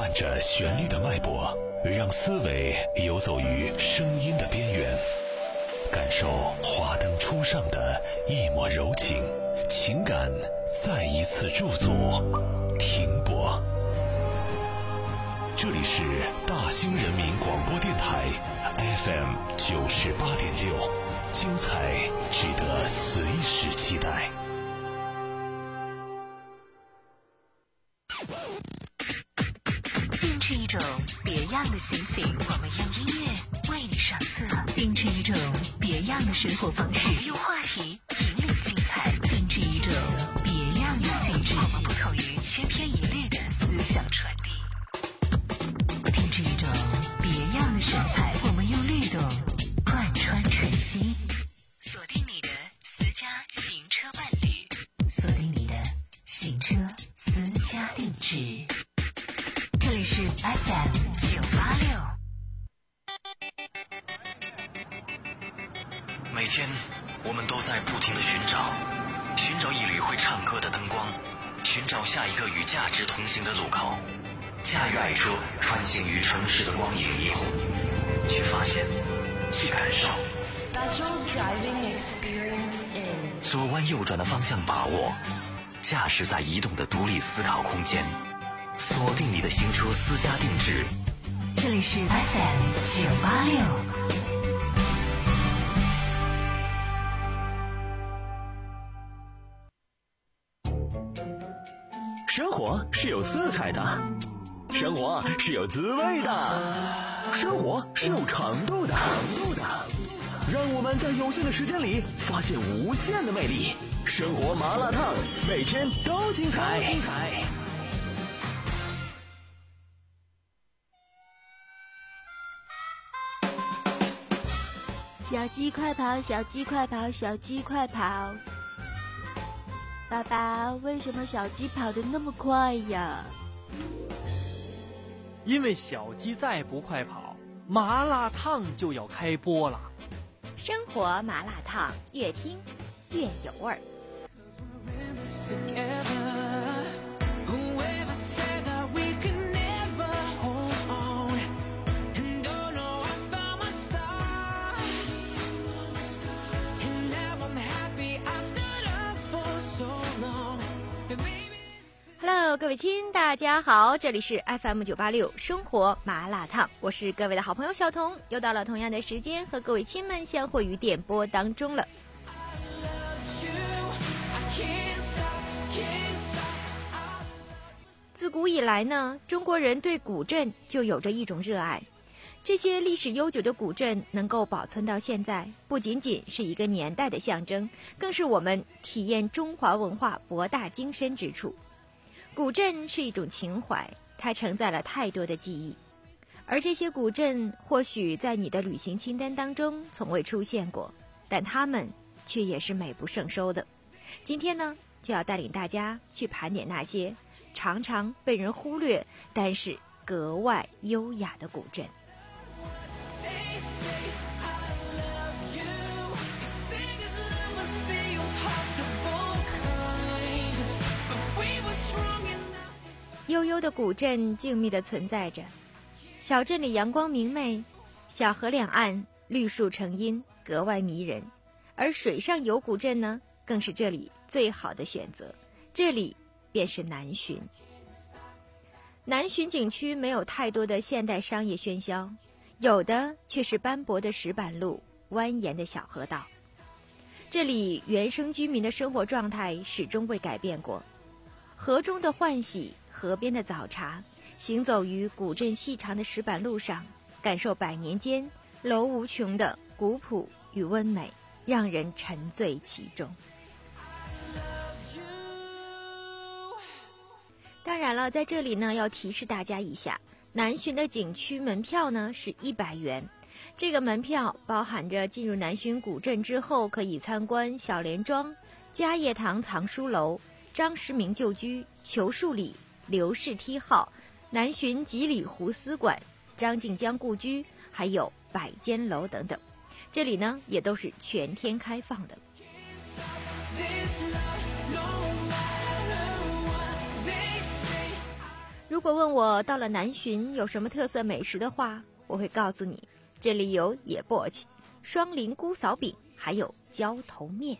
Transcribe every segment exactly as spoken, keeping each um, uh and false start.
伴着旋律的脉搏，让思维游走于声音的边缘，感受华灯初上的一抹柔情，情感再一次驻足停泊。这里是大兴人民广播电台 F M 九十八点六，精彩值得随时期待。 定制一种别样的心情，我们用音乐为你上色；定制一种别样的生活方式，我们用话题引领精彩；定制一种别样的气质，我们不同于千篇一律的思想传递；定制一种别样的神采，我们用律动贯穿晨曦。锁定你的私家行车伴侣，锁定你的行车私家定制。这里是 F M 九八六。 每天我们都在不停地寻找，寻找一缕会唱歌的灯光，寻找下一个与价值同行的路口，驾驭爱车穿行于城市的光影霓虹，去发现，去感受。 Special driving experience in 左弯右转的方向把握，驾驶在移动的独立思考空间，锁定你的行车私家定制。 这里是 F M 九八六。 生活是有色彩的，生活是有滋味的，生活是有程度的。让我们在有限的时间里发现无限的魅力。生活麻辣烫，每天都精彩。 小鸡快跑，小鸡快跑，小鸡快跑！爸爸，为什么小鸡跑得那么快呀？ 因为小鸡再不快跑，麻辣烫就要开播了。 生活麻辣烫，越听越有味儿。Hello， 各位亲，大家好，这里是 F M 九八六生活麻辣烫，我是各位的好朋友小彤，又到了同样的时间和各位亲们相会于电波当中了。自古以来呢，中国人对古镇就有着一种热爱。这些历史悠久的古镇能够保存到现在，不仅仅是一个年代的象征，更是我们体验中华文化博大精深之处。古镇是一种情怀，它承载了太多的记忆，而这些古镇或许在你的旅行清单当中从未出现过，但它们却也是美不胜收的。今天呢，就要带领大家去盘点那些常常被人忽略，但是格外优雅的古镇。悠悠的古镇静谧地存在着，小镇里阳光明媚，小河两岸绿树成荫，格外迷人。而水上游古镇呢，更是这里最好的选择，这里便是南浔。南浔景区没有太多的现代商业喧嚣，有的却是斑驳的石板路，蜿蜒的小河道。这里原生居民的生活状态始终未改变过，河中的欢喜，河边的早茶，行走于古镇细长的石板路上，感受百年间楼无穷的古朴与温美，让人沉醉其中。当然了，在这里呢，要提示大家一下，南浔的景区门票呢是一百元。这个门票包含着进入南浔古镇之后可以参观小莲庄、嘉业堂藏书楼、张时明旧居、裘树里、刘氏梯号、南浔吉里湖丝馆、张静江故居，还有百间楼等等。这里呢也都是全天开放的。如果问我到了南浔有什么特色美食的话，我会告诉你，这里有野簸箕、双林姑嫂饼，还有浇头面。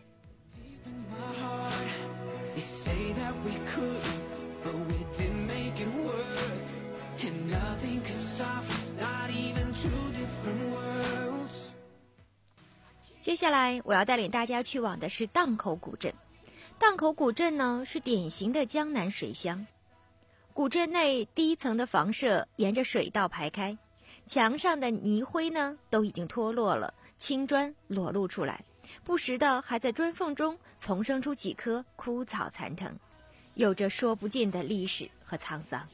接下来我要带领大家去往的是荡口古镇。荡口古镇呢，是典型的江南水乡。古镇内第一层的房舍沿着水道排开，墙上的泥灰呢都已经脱落了，青砖裸露出来，不时的还在砖缝中丛生出几棵枯草残藤，有着说不尽的历史和沧桑。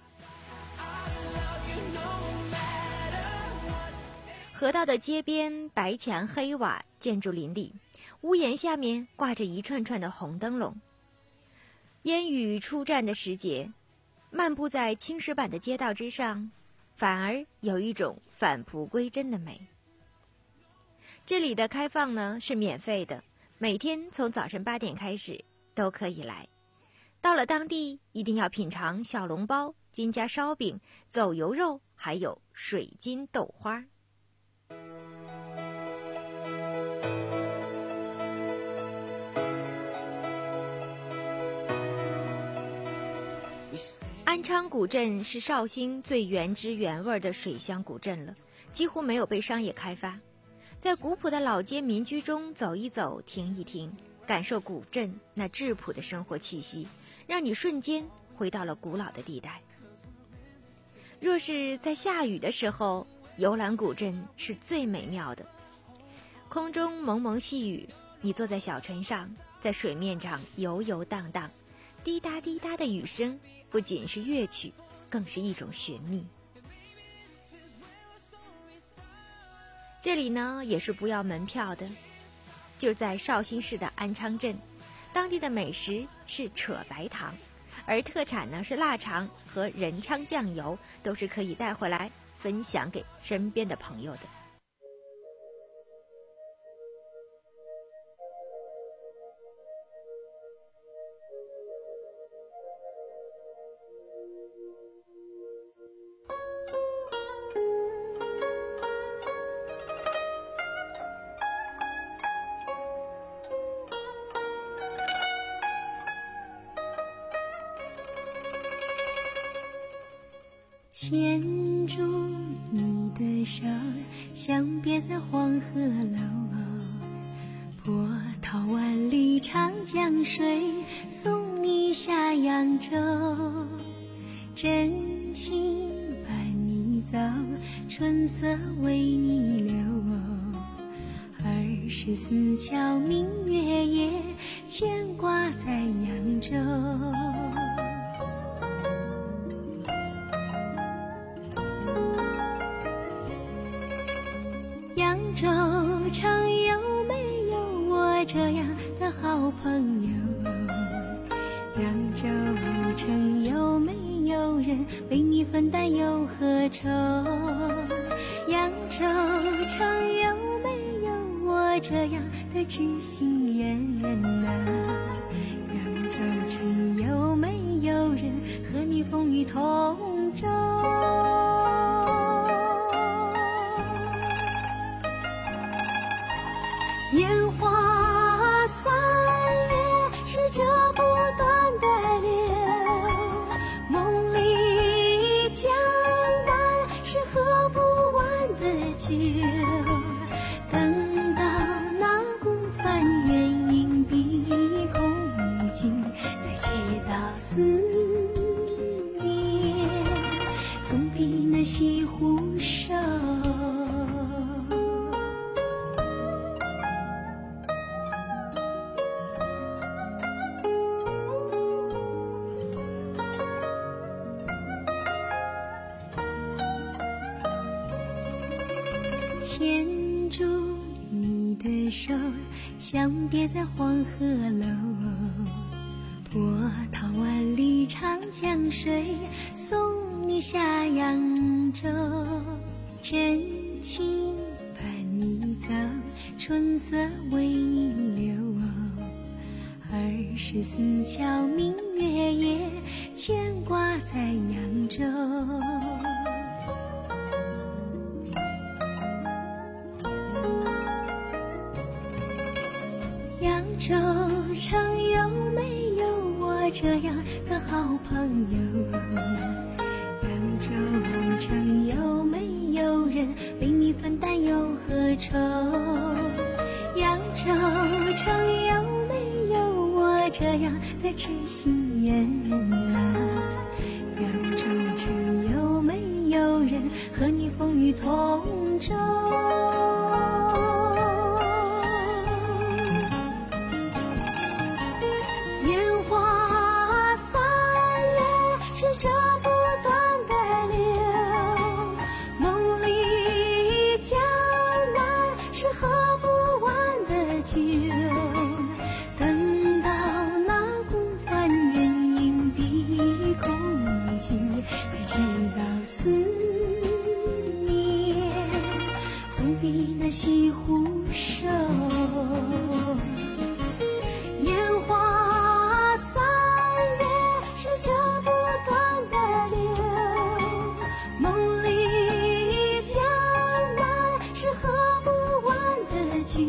河道的街边，白墙黑瓦，建筑林立，屋檐下面挂着一串串的红灯笼。烟雨初绽的时节，漫步在青石板的街道之上，反而有一种返璞归真的美。这里的开放呢是免费的，每天从早晨八点开始都可以来。到了当地一定要品尝小笼包、金家烧饼、走油肉，还有水晶豆花。安昌古镇是绍兴最原汁原味的水乡古镇了，几乎没有被商业开发。在古朴的老街民居中走一走，停一停，感受古镇那质朴的生活气息，让你瞬间回到了古老的地带。若是在下雨的时候，游览古镇是最美妙的。空中蒙蒙细雨，你坐在小船上，在水面上游游荡荡，滴答滴答的雨声不仅是乐曲，更是一种寻觅。这里呢也是不要门票的，就在绍兴市的安昌镇，当地的美食是扯白糖，而特产呢是腊肠和仁昌酱油，都是可以带回来分享给身边的朋友的。 牵住你的手，相别在黄鹤楼。波涛万里长江水，送你下扬州。真情伴你走，春色为你留。二十四桥明月夜，牵挂在扬州。扬州城有没有我这样的好朋友？扬州城有没有人为你分担忧和愁？扬州城有没有我这样的知心人啊？扬州城有没有人和你风雨同舟？烟花三月是这不断的流，梦里江南是喝不完的酒。等到那孤帆远影碧空尽，才知道思念总比那西湖瘦。牵住你的手，相别在黄鹤楼。波涛万里长江水，送你下扬州。真情伴你走，春色为你留。二是四桥明月夜，牵挂在扬州。扬州城有没有我这样的好朋友？扬州城有没有人为你分担忧和愁？扬州城有没有我这样的知心人啊？扬州城有没有人和你风雨同舟？烟花三月是这不断的流，梦里江南是喝不完的酒。等到那孤帆远影碧空尽，才知道思念总比那西湖瘦。烟花三月是这不断的流，梦里江南是喝不完的酒。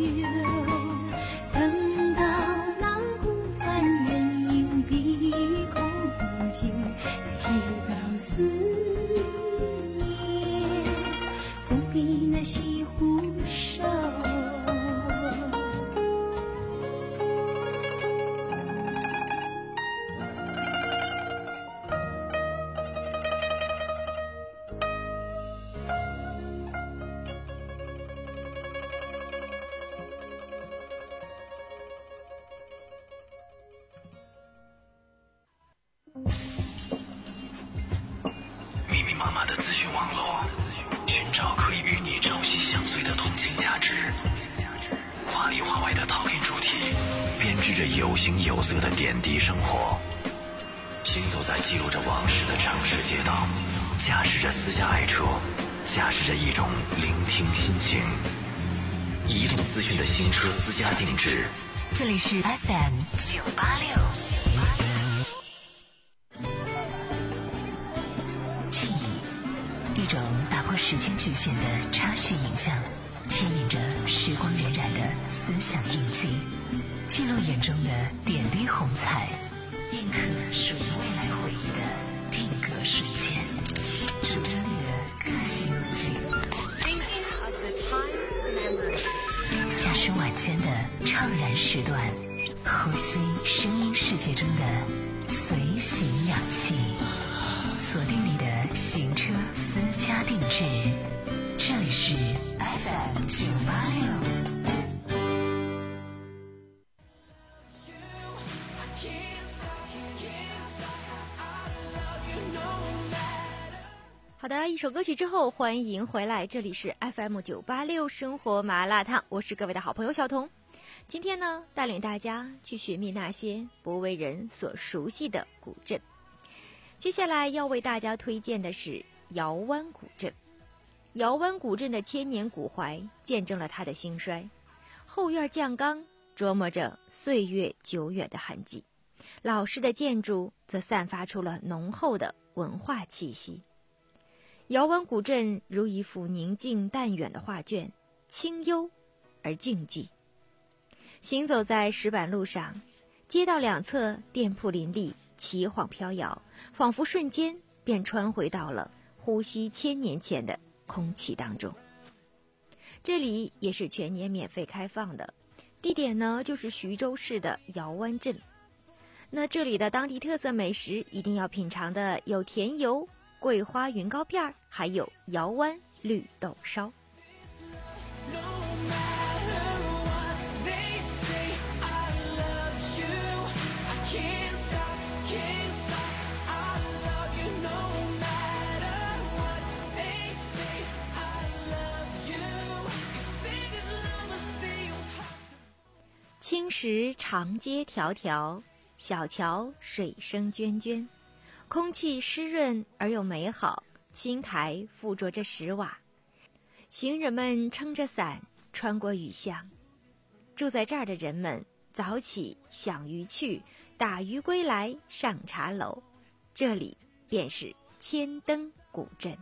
等到那孤帆远影碧空尽，才知道思念总比那西湖瘦。 密密麻麻的资讯网络，寻找可以与你朝夕相随的同情价值。华里华外的 talking 主题，编织着有形有色的点滴生活。行走在记录着往事的城市街道，驾驶着私家爱车，驾驶着一种聆听心情。移动资讯的新车私家定制， 这里是 F M 九八六。记忆，一种打破时间局限的插叙影像，牵引着时光荏苒的思想印记，记录眼中的点滴红彩，印刻属于未来回忆的定格瞬间，数着你的个性路径。驾驶晚间的怅然时段，呼吸声音世界中的随行氧气，锁定你的行车私家定制，这里是 F M 九八六。 好的，一首歌曲之后，欢迎回来，这里是 F M 九八六生活麻辣烫，我是各位的好朋友小彤。今天呢，带领大家去寻觅那些不为人所熟悉的古镇。接下来要为大家推荐的是姚湾古镇。姚湾古镇的千年古槐见证了它的兴衰，后院酱缸琢磨着岁月久远的痕迹，老式的建筑则散发出了浓厚的文化气息。姚湾古镇如一幅宁静淡远的画卷，清幽而静寂。行走在石板路上，街道两侧店铺林立，奇晃飘摇，仿佛瞬间便穿回到了呼吸千年前的空气当中。这里也是全年免费开放的，地点呢就是徐州市的姚湾镇。那这里的当地特色美食一定要品尝的有甜油、桂花云糕片，还有姚湾绿豆烧。青石长街迢迢，小桥水声涓涓，空气湿润而又美好，青苔附着着石瓦，行人们撑着伞穿过雨巷。住在这儿的人们早起想鱼去，打鱼归来上茶楼。这里便是千灯古镇。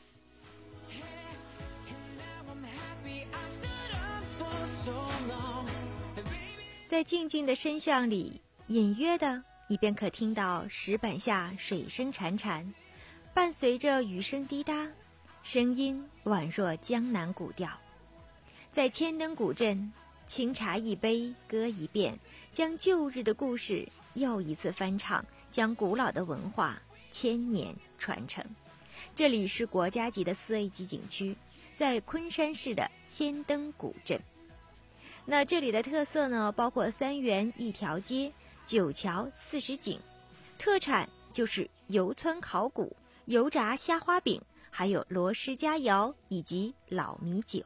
在静静的深巷里，隐约的你便可听到石板下水声潺潺，伴随着雨声滴答，声音宛若江南古调。在千灯古镇，清茶一杯，歌一遍，将旧日的故事又一次翻唱，将古老的文化千年传承。这里是国家级的四 A 级景区，在昆山市的千灯古镇。那这里的特色呢，包括三元一条街、九桥四十景，特产就是油汆烤骨、油炸虾花饼，还有罗氏佳肴以及老米酒。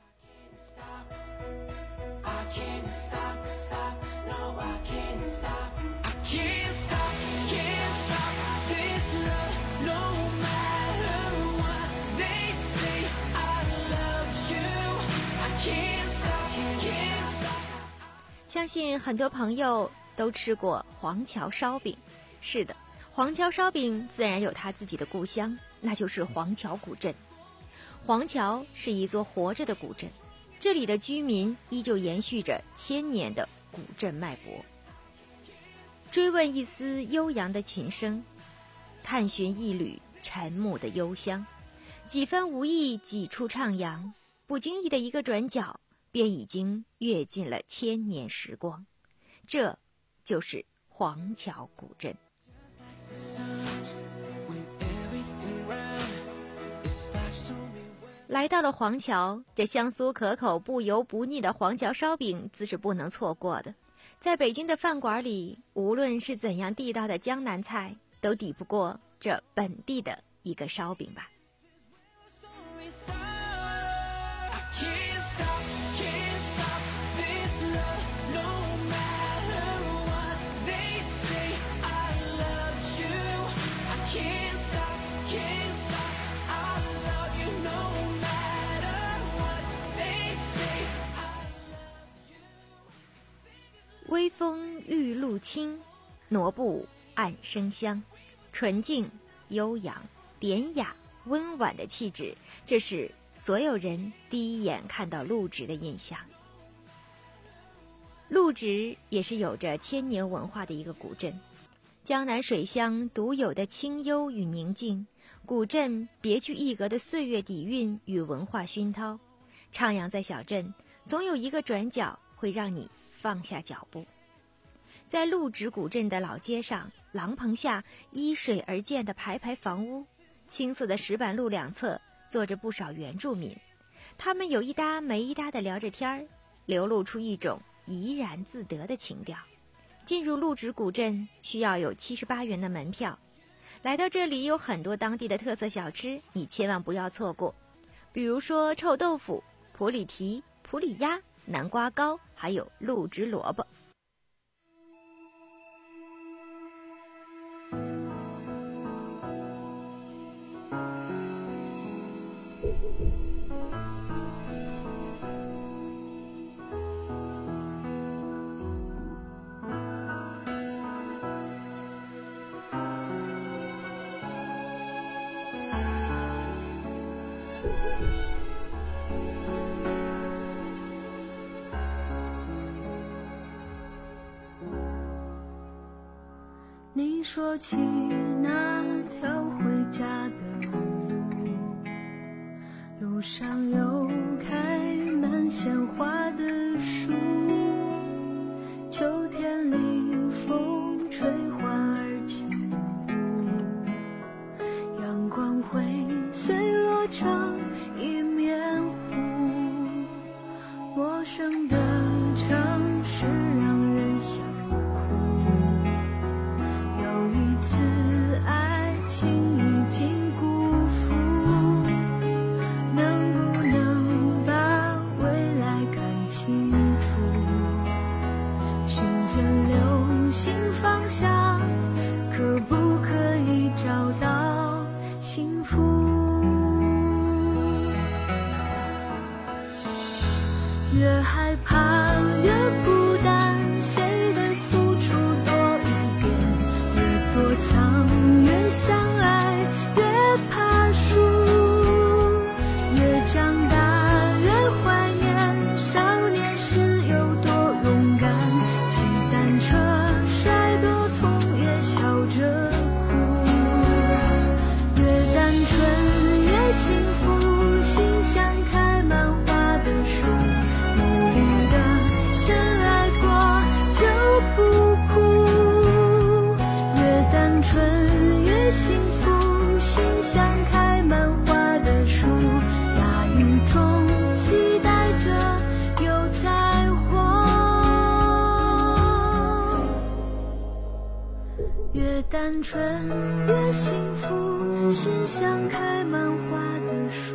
相信很多朋友都吃过黄桥烧饼，是的，黄桥烧饼自然有它自己的故乡，那就是黄桥古镇。黄桥是一座活着的古镇，这里的居民依旧延续着千年的古镇脉搏。追问一丝悠扬的琴声，探寻一缕沉木的幽香，几番无意，几处徜徉，不经意的一个转角，便已经跃进了千年时光。这就是黄桥古镇。来到了黄桥，这香酥可口、不油不腻的黄桥烧饼自是不能错过的。在北京的饭馆里，无论是怎样地道的江南菜，都抵不过这本地的一个烧饼吧。微风玉露清，挪步暗生香，纯净、悠扬、典雅、温婉的气质，这是所有人第一眼看到陆直的印象。陆直也是有着千年文化的一个古镇，江南水乡独有的清幽与宁静，古镇别具一格的岁月底蕴与文化熏陶，徜徉在小镇，总有一个转角会让你放下脚步。在陆直古镇的老街上，廊棚下依水而建的排排房屋，青色的石板路两侧坐着不少原住民，他们有一搭没一搭地聊着天儿，流露出一种怡然自得的情调。进入陆直古镇需要有七十八元的门票。来到这里有很多当地的特色小吃，你千万不要错过，比如说臭豆腐、普里蹄、普里鸭、南瓜糕，还有陆直萝卜。 你说起那条回家的路，路上有开满鲜花的树，秋天里风吹花儿轻舞，阳光会碎落成一面湖，陌生的城市让人想越害怕越不甘，谁苍越相爱越怕输，越长大越怀念少年时有多勇敢，骑单车摔多痛也笑着哭，越单纯越幸福，心像开满花的树，努力的深爱过就不哭，越单纯越幸福，心像开满花的树，大雨中期待着有彩虹，越单纯越幸福，心像开满花的树。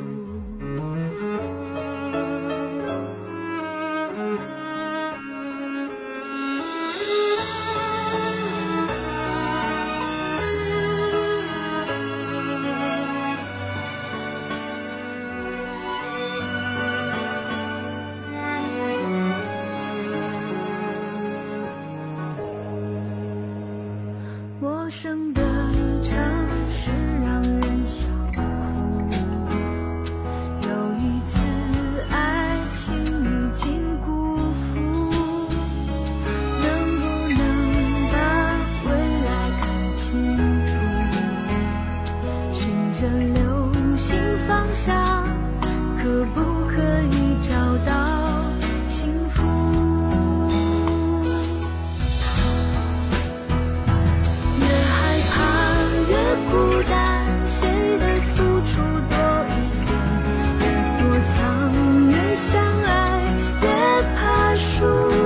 陌生的城市让人笑哭，有一次爱情已经辜负，能不能把未来看清楚，循着流星方向，可不可以找到幸福，孤单，谁的付出多一点，越躲藏越相爱，越怕输，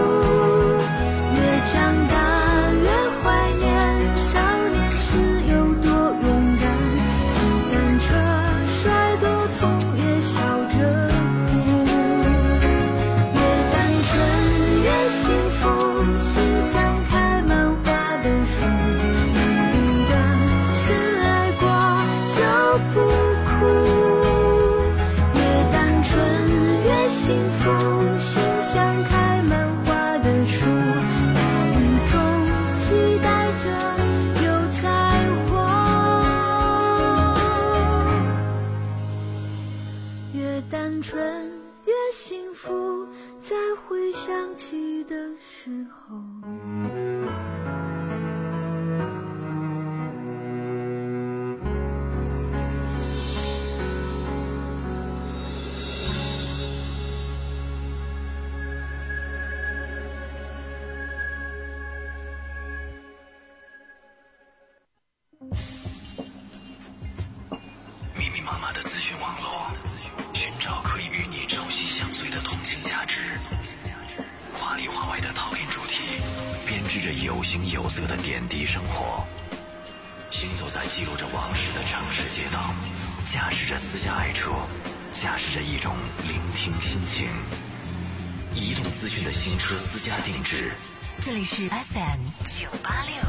越长大越怀念少年时有多勇敢，骑单车摔多痛也笑着哭，越单纯越幸福，心像开满花的树，不哭，越单纯越幸福，心像开满花的树，大雨中期待着有彩虹，越单纯越幸福，在回想起的时候。 密密麻麻的资讯网络，寻找可以与你朝夕相随的同性价值，华里华外的讨论主题，编织着有形有色的点滴生活，行走在记录着往事的城市街道，驾驶着私家爱车，驾驶着一种聆听心情。移动资讯的新车私家定制， 这里是 F M 九八六。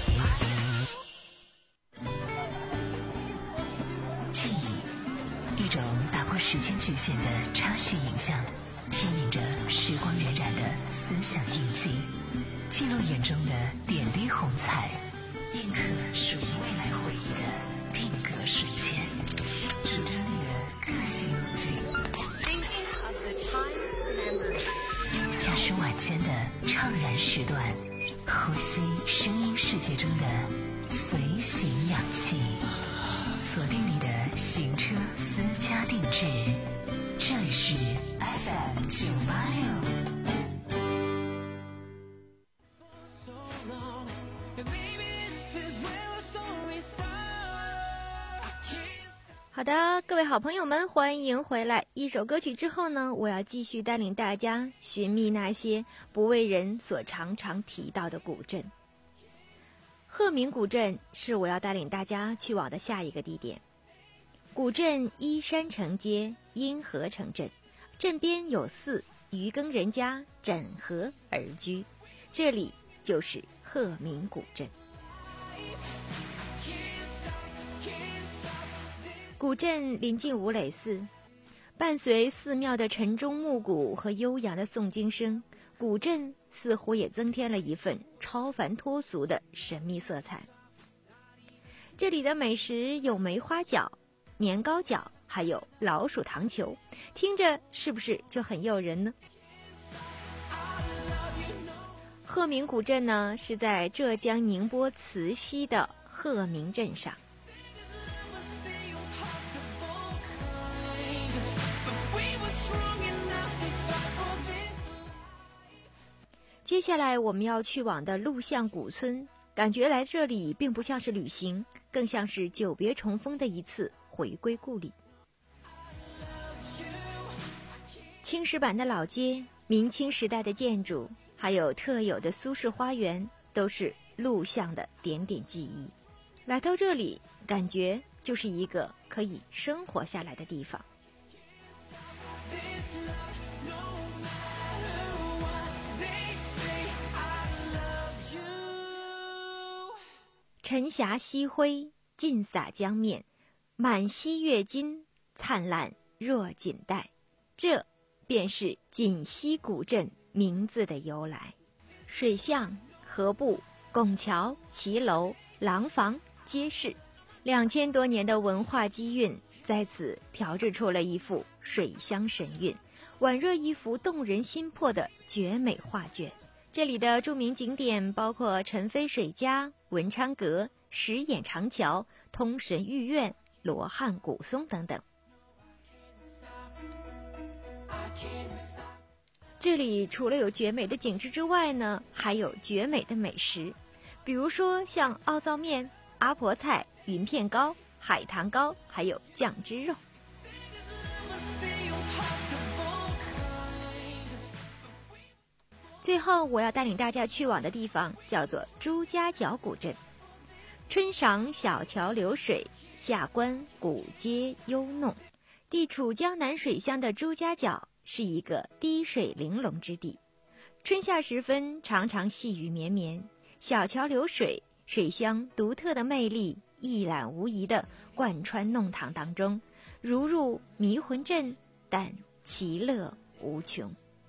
记忆，一种打破时间局限的插叙影像，牵引着时光荏苒的思想印记，记录眼中的点滴红彩，印刻属于未来回忆的定格瞬间，数着你的个性路径。驾驶晚间的怅然时段，呼吸声音世界中的随行氧气，锁定你的行车私家定制，这里是 F M 九八六。 好的，各位好朋友们，欢迎回来。一首歌曲之后呢，我要继续带领大家寻觅那些不为人所常常提到的古镇。鹤鸣古镇是我要带领大家去往的下一个地点。古镇依山承街，因河成镇，镇边有寺，渔耕人家枕河而居，这里就是鹤鸣古镇。古镇临近五磊寺，伴随寺庙的晨钟暮鼓和悠扬的诵经声，古镇似乎也增添了一份超凡脱俗的神秘色彩。 这里的美食有梅花饺、年糕饺，还有老鼠糖球，听着是不是就很诱人呢？鹤鸣古镇呢，是在浙江宁波慈溪的鹤鸣镇上。接下来我们要去往的陆巷古村，感觉来这里并不像是旅行，更像是久别重逢的一次回归故里。青石板的老街，明清时代的建筑，还有特有的苏式花园，都是陆巷的点点记忆。来到这里，感觉就是一个可以生活下来的地方。晨霞夕辉，尽洒江面，满溪月金，灿烂若锦带。这便是锦溪古镇名字的由来。水巷、河埠、拱桥、骑楼、廊坊、街市，两千多年的文化积韵在此调制出了一幅水乡神韵，宛若一幅动人心魄的绝美画卷。这里的著名景点包括陈妃水家、文昌阁、石眼长桥、通神御苑、罗汉古松等等。这里除了有绝美的景致之外呢，还有绝美的美食，比如说像奥灶面、阿婆菜、云片糕、海棠糕，还有酱汁肉。最后我要带领大家去往的地方叫做朱家角古镇。春赏小桥流水，夏观古街幽弄。地处江南水乡的朱家角是一个滴水玲珑之地，春夏时分常常细雨绵绵，小桥流水，水乡独特的魅力一览无遗地贯穿弄堂当中，如入迷魂阵，但其乐无穷。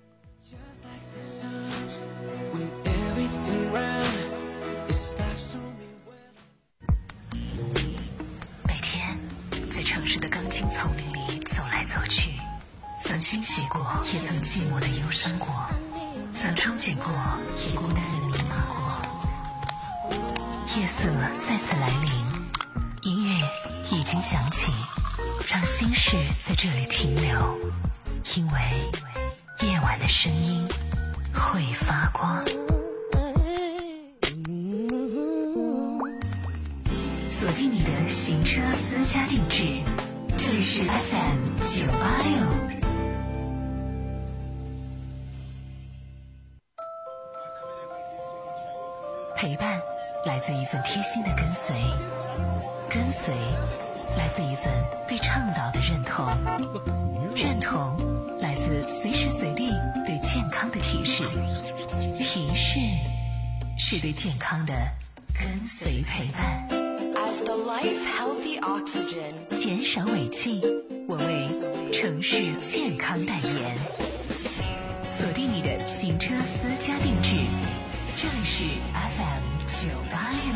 每天在城市的钢筋丛林里走来走去，曾欣喜过，也曾寂寞的忧伤过，曾憧憬过，也孤单的迷茫过。夜色再次来临，音乐已经响起，让心事在这里停留，因为夜晚的声音会发光。锁定你的行车私家定制，这里是 F M 九八六。陪伴来自一份贴心的跟随，跟随来自一份对倡导的认同，认同来自随时随地对健康的提示，提示是对健康的跟随陪伴。 As the life healthy oxygen， 减少尾气，我为城市健康代言。锁定你的行车私家定制，这里是 F M 九八六。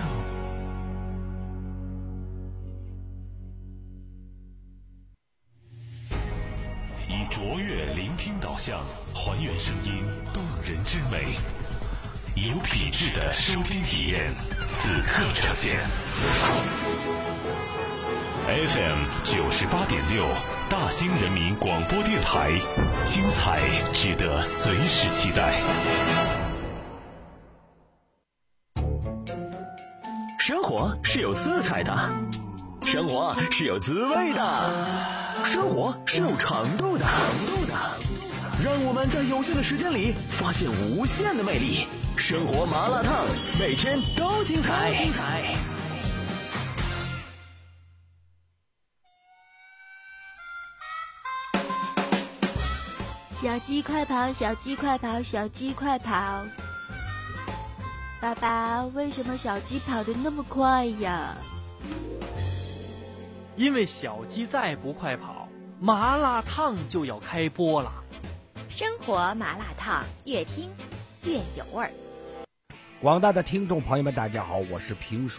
以卓越聆听导向，还原声音动人之美，有品质的收听体验，此刻呈现。F M 九十八点六，大兴人民广播电台，精彩值得随时期待。 生活是有色彩的，生活是有滋味的，生活是有长度的。让我们在有限的时间里发现无限的魅力。生活麻辣烫，每天都精彩。精彩。 小鸡快跑，小鸡快跑，小鸡快跑！爸爸，为什么小鸡跑得那么快呀？ 因为小鸡再不快跑，麻辣烫就要开播了。 生活麻辣烫，越听越有味儿。 广大的听众朋友们，大家好，我是评书